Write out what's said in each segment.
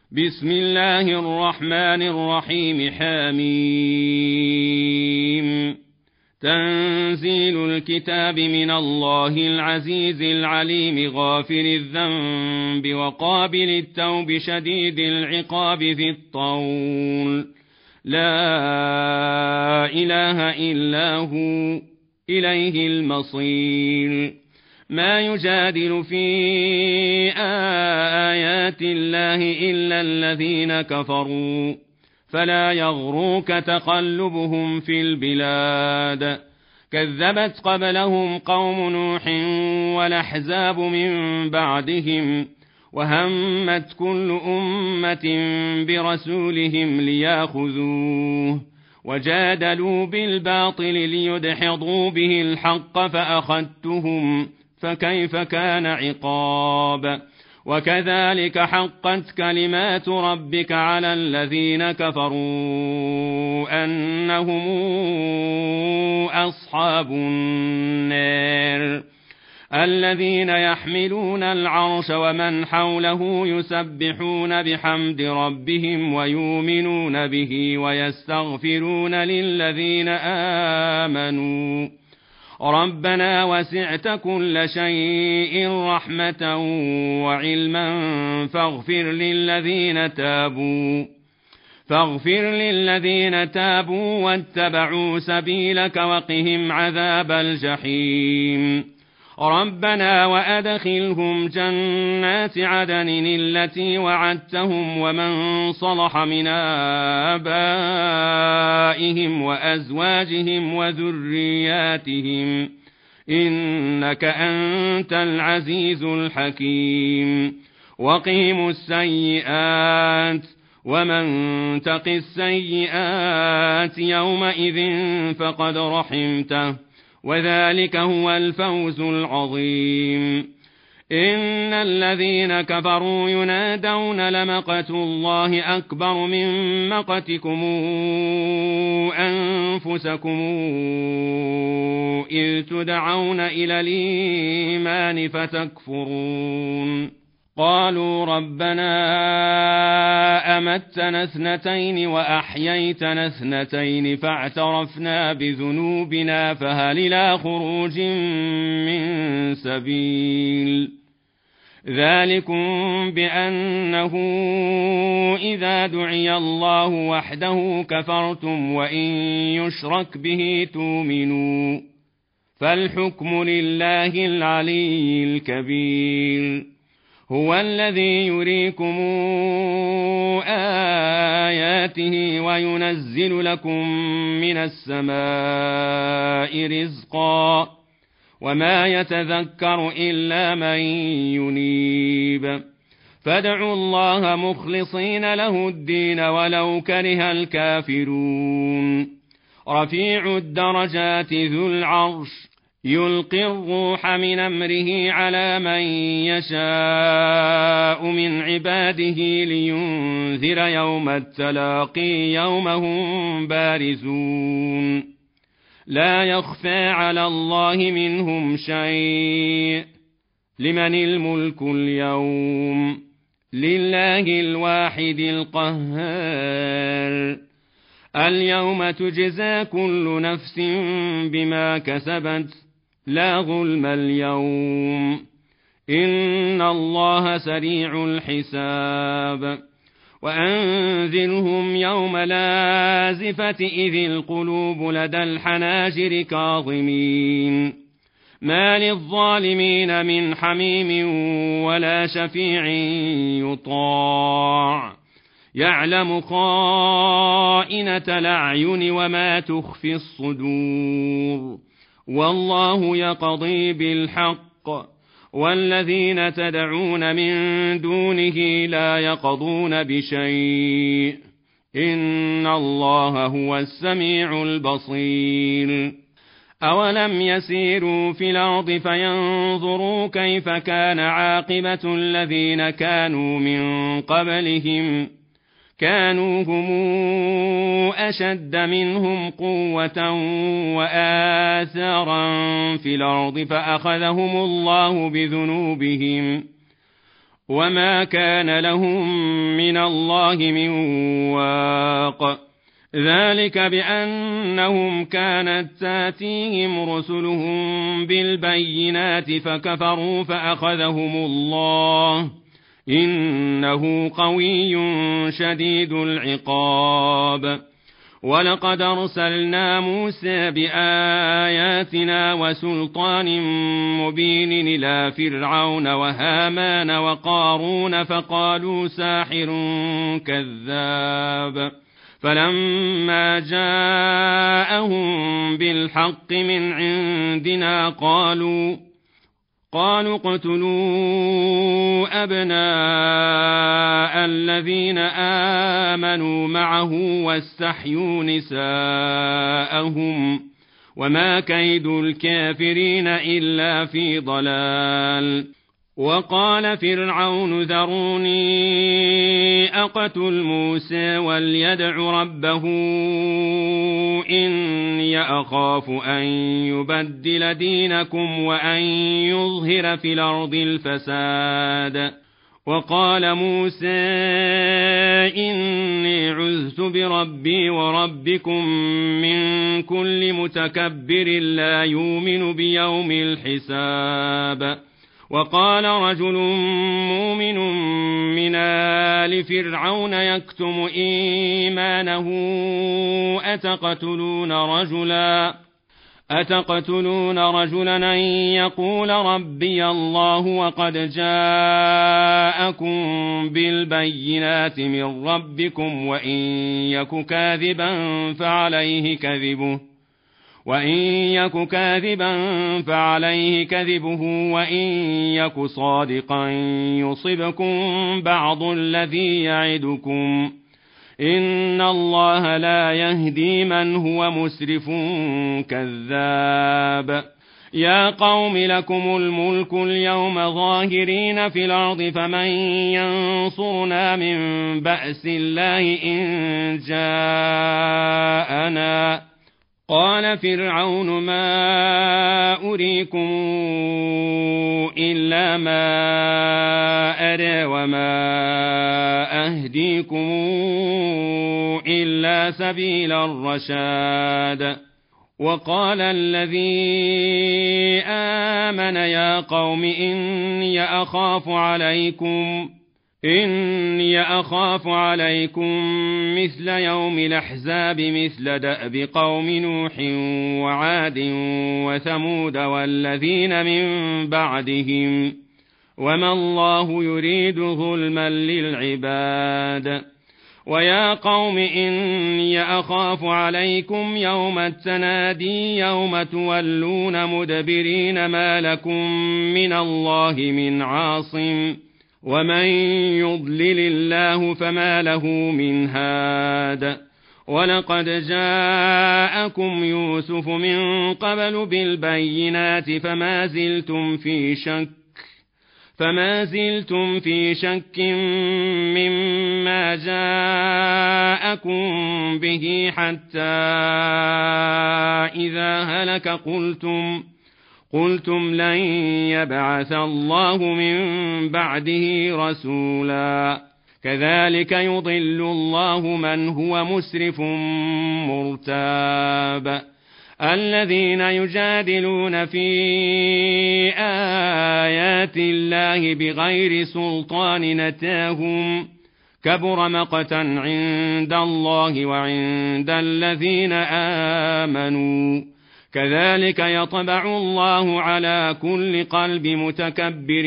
بسم الله الرحمن الرحيم. حميم. تنزيل الكتاب من الله العزيز العليم غافر الذنب وقابل التوب شديد العقاب ذي الطول لا إله إلا هو إليه المصير. ما يجادل في آيات الله إلا الذين كفروا فلا يغروك تقلبهم في البلاد. كذبت قبلهم قوم نوح والأحزاب من بعدهم وهمت كل أمة برسولهم ليأخذوه وجادلوا بالباطل ليدحضوا به الحق فأخذتهم فكيف كان عقاب. وكذلك حقت كلمات ربك على الذين كفروا أنهم أصحاب النار الذين يحملون العرش ومن حوله يسبحون بحمد ربهم ويؤمنون به ويستغفرون للذين آمنوا ربنا وسعت كل شيء رحمة وعلما فاغفر للذين تابوا واتبعوا سبيلك وقهم عذاب الجحيم. ربنا وأدخلهم جنات عدن التي وعدتهم ومن صلح من آبائهم وأزواجهم وذرياتهم إنك أنت العزيز الحكيم. وقهم السيئات ومن تق السيئات يومئذ فقد رحمته وذلك هو الفوز العظيم. إن الذين كفروا ينادون لمقت الله أكبر من مقتكم أنفسكم إذ تدعون إلى الإيمان فتكفرون. قالوا ربنا أمتنا اثنتين وأحييتنا اثنتين فاعترفنا بذنوبنا فهل إلى خروج من سبيل. ذلكم بأنه إذا دعي الله وحده كفرتم وإن يشرك به تؤمنوا فالحكم لله العلي الكبير. هو الذي يريكم آياته وينزل لكم من السماء رزقا وما يتذكر إلا من ينيب. فادعوا الله مخلصين له الدين ولو كره الكافرون. رفيع الدرجات ذو العرش يلقي الروح من أمره على من يشاء من عباده لينذر يوم التلاقي يوم هم بارزون لا يخفى على الله منهم شيء. لمن الملك اليوم لله الواحد القهار. اليوم تجزى كل نفس بما كسبت لا ظلم اليوم إن الله سريع الحساب. وأنذرهم يوم لازفة إذ القلوب لدى الحناجر كاظمين ما للظالمين من حميم ولا شفيع يطاع يعلم خائنة الأعين وما تخفي الصدور والله يقضي بالحق والذين تدعون من دونه لا يقضون بشيء إن الله هو السميع البصير. أولم يسيروا في الأرض فينظروا كيف كان عاقبة الذين كانوا من قبلهم كانوا هم أشد منهم قوة وآثارا في الأرض فأخذهم الله بذنوبهم وما كان لهم من الله من واق ذلك بأنهم كانت تاتيهم رسلهم بالبينات فكفروا فأخذهم الله إنه قوي شديد العقاب ولقد أرسلنا موسى بآياتنا وسلطان مبين إلى فرعون وهامان وقارون فقالوا ساحر كذاب فلما جاءهم بالحق من عندنا قالوا اقتلوا أبناء الذين آمنوا معه واستحيوا نساءهم وما كيد الكافرين إلا في ضلال وقال فرعون ذروني أقتل موسى وليدع ربه إني أخاف أن يبدل دينكم وأن يظهر في الأرض الفساد وقال موسى إني عذت بربي وربكم من كل متكبر لا يؤمن بيوم الحساب وقال رجل مؤمن من آل فرعون يكتم إيمانه أتقتلون رجلا أن يقول ربي الله وقد جاءكم بالبينات من ربكم وإن يك كاذبا فعليه كذبه وإن يك صادقا يصبكم بعض الذي يعدكم إن الله لا يهدي من هو مسرف كذاب يا قوم لكم الملك اليوم ظاهرين في الأرض فمن ينصرنا من بأس الله إن جاءنا قال فرعون ما أريكم إلا ما أرى وما أهديكم إلا سبيل الرشاد وقال الذي آمن يا قوم إني أخاف عليكم مثل يوم الأحزاب مثل دأب قوم نوح وعاد وثمود والذين من بعدهم وما الله يريد ظلما للعباد ويا قوم إني أخاف عليكم يوم التنادي يوم تولون مدبرين ما لكم من الله من عاصم ومن يضلل الله فما له من هاد ولقد جاءكم يوسف من قبل بالبينات فما زلتم في شك مما جاءكم به حتى إذا هلك قلتم لن يبعث الله من بعده رسولا كذلك يضل الله من هو مسرف مرتاب الذين يجادلون في آيات الله بغير سلطان نتاهم كبر مقتا عند الله وعند الذين آمنوا كذلك يطبع الله على كل قلب متكبر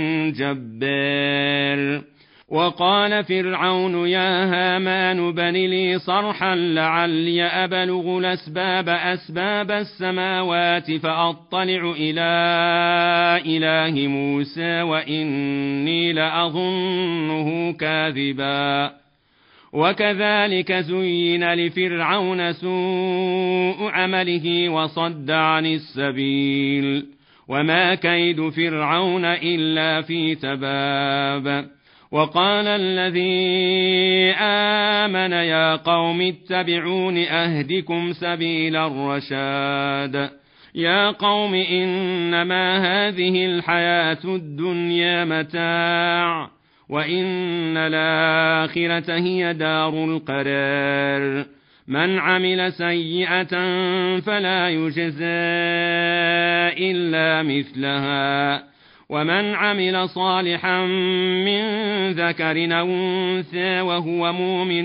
جبار وقال فرعون يا هامان بن لي صرحا لعلي أبلغ أسباب السماوات فأطلع إلى إله موسى وإني لأظنه كاذبا وكذلك زين لفرعون سوء عمله وصد عن السبيل وما كيد فرعون إلا في تباب وقال الذي آمن يا قوم اتبعون أهدكم سبيل الرشاد يا قوم إنما هذه الحياة الدنيا متاع وإن الآخرة هي دار القرار من عمل سيئة فلا يجزى إلا مثلها ومن عمل صالحا من ذكر أو أنثى وهو مؤمن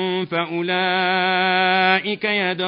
فأولئك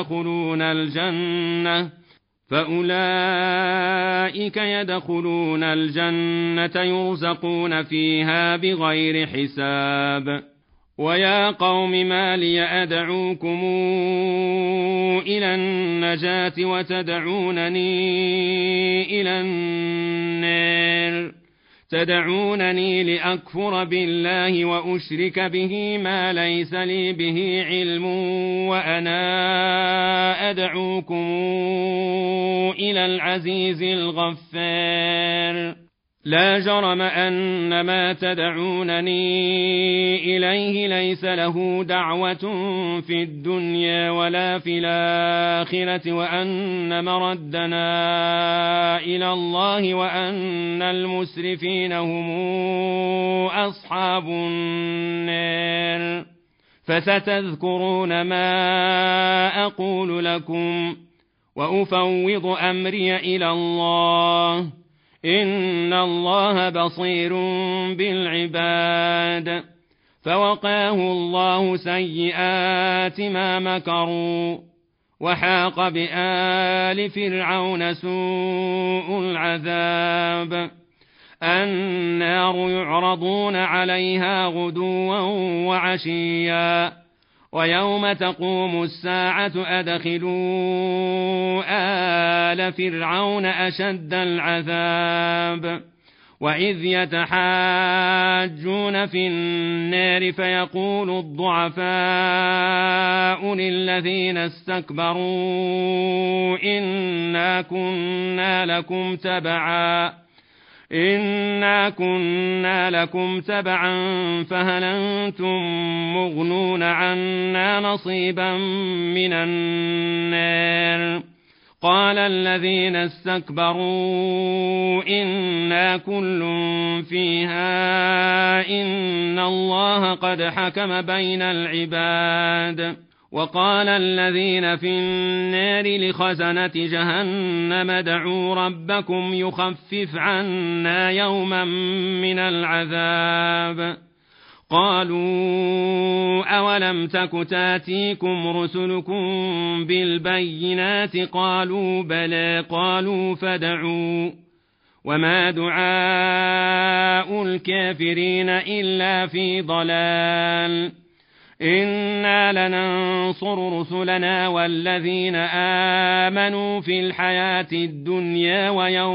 يدخلون الجنة يرزقون فيها بغير حساب ويا قوم ما لي أدعوكم إلى النجاة وتدعونني إلى النار تدعونني لأكفر بالله وأشرك به ما ليس لي به علم وأنا أدعوكم إلى العزيز الغفار لا جرم أن ما تدعونني إليه ليس له دعوة في الدنيا ولا في الآخرة وأن مردنا إلى الله وأن المسرفين هم أصحاب النار فستذكرون ما أقول لكم وأفوض أمري إلى الله إن الله بصير بالعباد فوقاه الله سيئات ما مكروا وحاق بآل فرعون سوء العذاب النار يعرضون عليها غدوا وعشيا ويوم تقوم الساعة أدخلوا آل فرعون أشد العذاب وإذ يتحاجون في النار فيقول الضعفاء للذين استكبروا إنا كنا لكم تبعا فهل أنتم مغنون عنا نصيبا من النار قال الذين استكبروا إنا كل فيها إن الله قد حكم بين العباد وقال الذين في النار لخزنة جهنم ادعوا ربكم يخفف عنا يوما من العذاب قالوا أولم تك تاتيكم رسلكم بالبينات قالوا بلى قالوا فادعوا وما دعاء الكافرين إلا في ضلال إنا لننصر رسلنا والذين آمنوا في الحياة الدنيا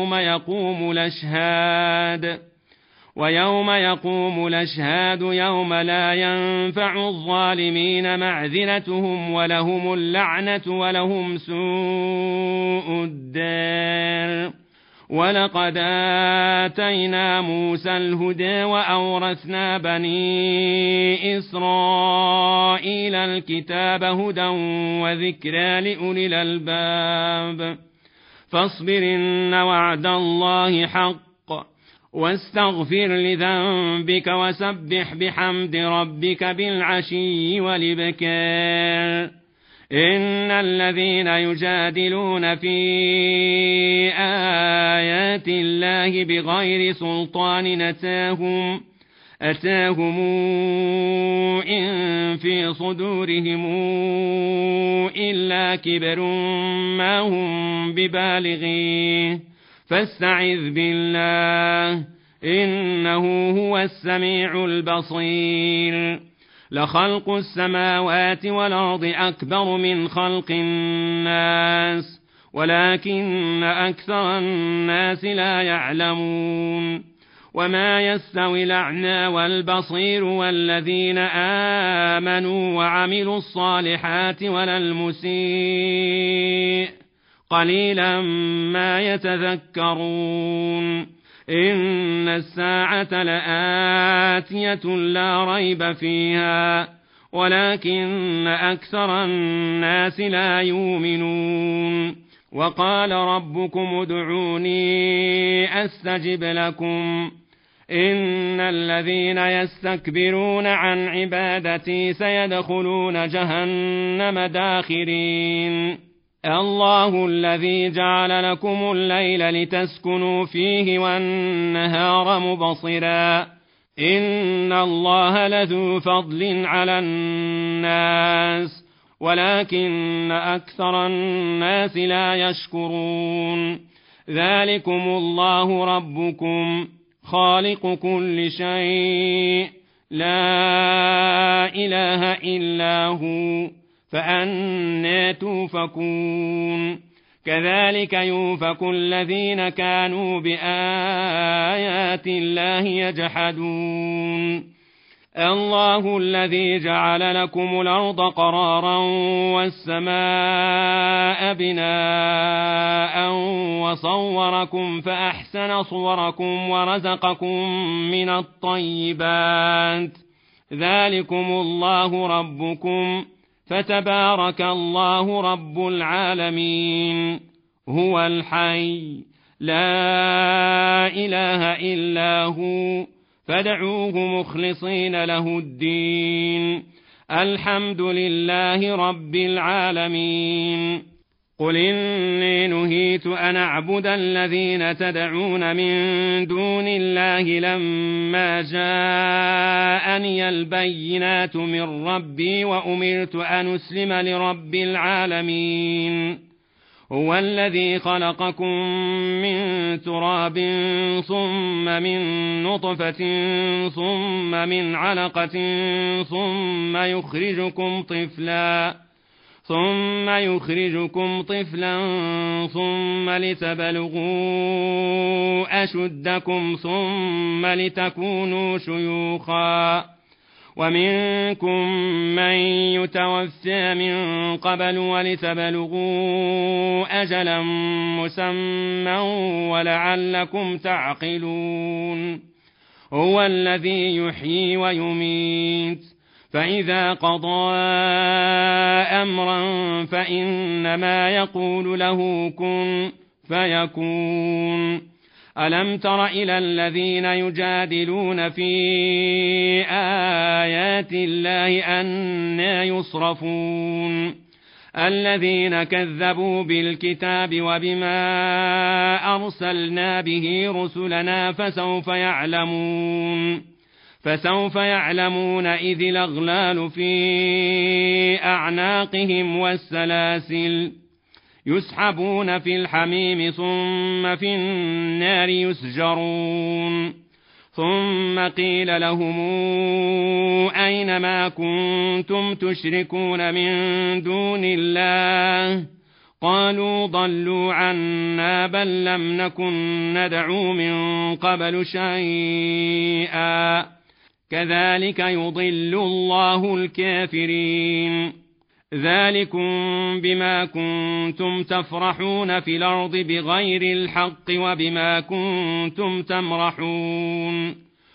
ويوم يقوم الأشهاد يوم لا ينفع الظالمين معذرتهم ولهم اللعنة ولهم سوء الدار ولقد آتينا موسى الهدى وأورثنا بني إسرائيل الكتاب هدى وذكرى لأولي الألباب فاصبر إن وعد الله حق واستغفر لذنبك وسبح بحمد ربك بالعشي والإبكار إن الذين يجادلون في آيات الله بغير سلطان أتاهم إن في صدورهم إلا كبر ما هم ببالغيه فاستعذ بالله إنه هو السميع البصير لخلق السماوات والأرض أكبر من خلق الناس ولكن أكثر الناس لا يعلمون وما يستوي الأعمى والبصير والذين آمنوا وعملوا الصالحات ولا المسيء قليلا ما يتذكرون إن الساعة لآتية لا ريب فيها ولكن أكثر الناس لا يؤمنون وقال ربكم ادعوني أستجب لكم إن الذين يستكبرون عن عبادتي سيدخلون جهنم داخرين الله الذي جعل لكم الليل لتسكنوا فيه والنهار مبصرا إن الله لذو فضل على الناس ولكن أكثر الناس لا يشكرون ذلكم الله ربكم خالق كل شيء لا إله إلا هو فأنى توفكون كذلك يوفك الذين كانوا بآيات الله يجحدون الله الذي جعل لكم الأرض قرارا والسماء بناء وصوركم فأحسن صوركم ورزقكم من الطيبات ذلكم الله ربكم فتبارك الله رب العالمين هو الحي لا إله إلا هو فادعوه مخلصين له الدين الحمد لله رب العالمين قل إني نهيت أن أعبد الذين تدعون من دون الله لما جاءني البينات من ربي وأمرت أن أسلم لرب العالمين هو الذي خلقكم من تراب ثم من نطفة ثم من علقة ثم يخرجكم طفلا ثم لتبلغوا أشدكم ثم لتكونوا شيوخا ومنكم من يتوفى من قبل ولتبلغوا أجلا مسمى ولعلكم تعقلون هو الذي يحيي ويميت فإذا قضى أمرا فإنما يقول له كن فيكون ألم تر إلى الذين يجادلون في آيات الله أنى يصرفون الذين كذبوا بالكتاب وبما أرسلنا به رسلنا فسوف يعلمون إذ الأغلال في أعناقهم والسلاسل يسحبون في الحميم ثم في النار يسجرون ثم قيل لهم أين ما كنتم تشركون من دون الله قالوا ضلوا عنا بل لم نكن ندعو من قبل شيئا كذلك يضل الله الكافرين ذلكم بما كنتم تفرحون في الأرض بغير الحق وبما كنتم تمرحون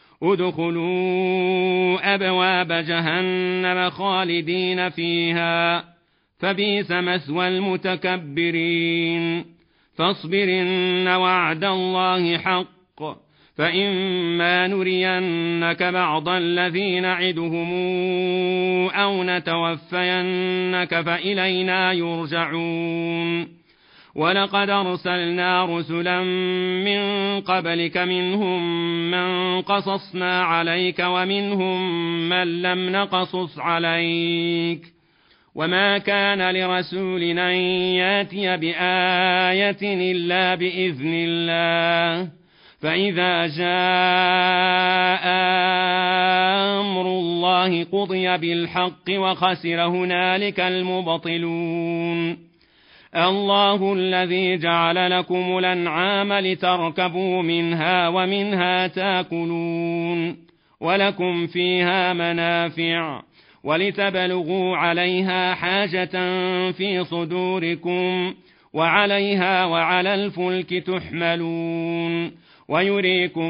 ادخلوا أبواب جهنم خالدين فيها فبئس مثوى المتكبرين فاصبر إن وعد الله حق فإما نرينك بعض الذي نعدهم أو نتوفينك فإلينا يرجعون ولقد أرسلنا رسلا من قبلك منهم من قصصنا عليك ومنهم من لم نقصص عليك وما كان لرسول أن ياتي بآية إلا بإذن الله فإذا جاء أمر الله قضي بالحق وخسر هنالك المبطلون الله الذي جعل لكم الأنعام لتركبوا منها ومنها تاكلون ولكم فيها منافع ولتبلغوا عليها حاجة في صدوركم وعليها وعلى الفلك تحملون ويريكم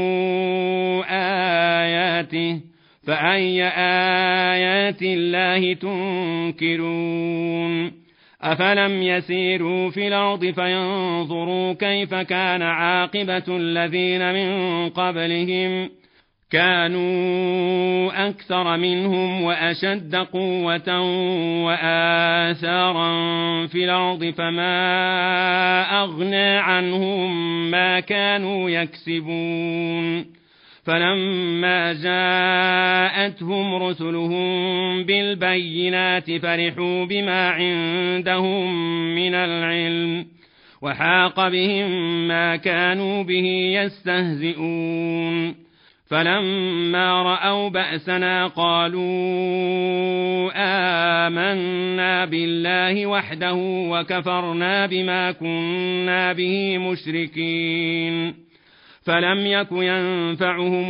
آياته فأي آيات الله تنكرون أفلم يسيروا في الأرض فينظروا كيف كان عاقبة الذين من قبلهم كانوا أكثر منهم وأشد قوة وآثارا في الأرض فما أغنى عنهم ما كانوا يكسبون فلما جاءتهم رسلهم بالبينات فرحوا بما عندهم من العلم وحاق بهم ما كانوا به يستهزئون فلما رأوا بأسنا قالوا آمنا بالله وحده وكفرنا بما كنا به مشركين فلم يك ينفعهم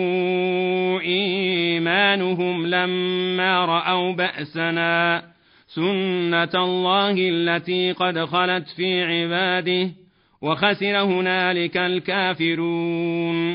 إيمانهم لما رأوا بأسنا سنة الله التي قد خلت في عباده وخسر هنالك الكافرون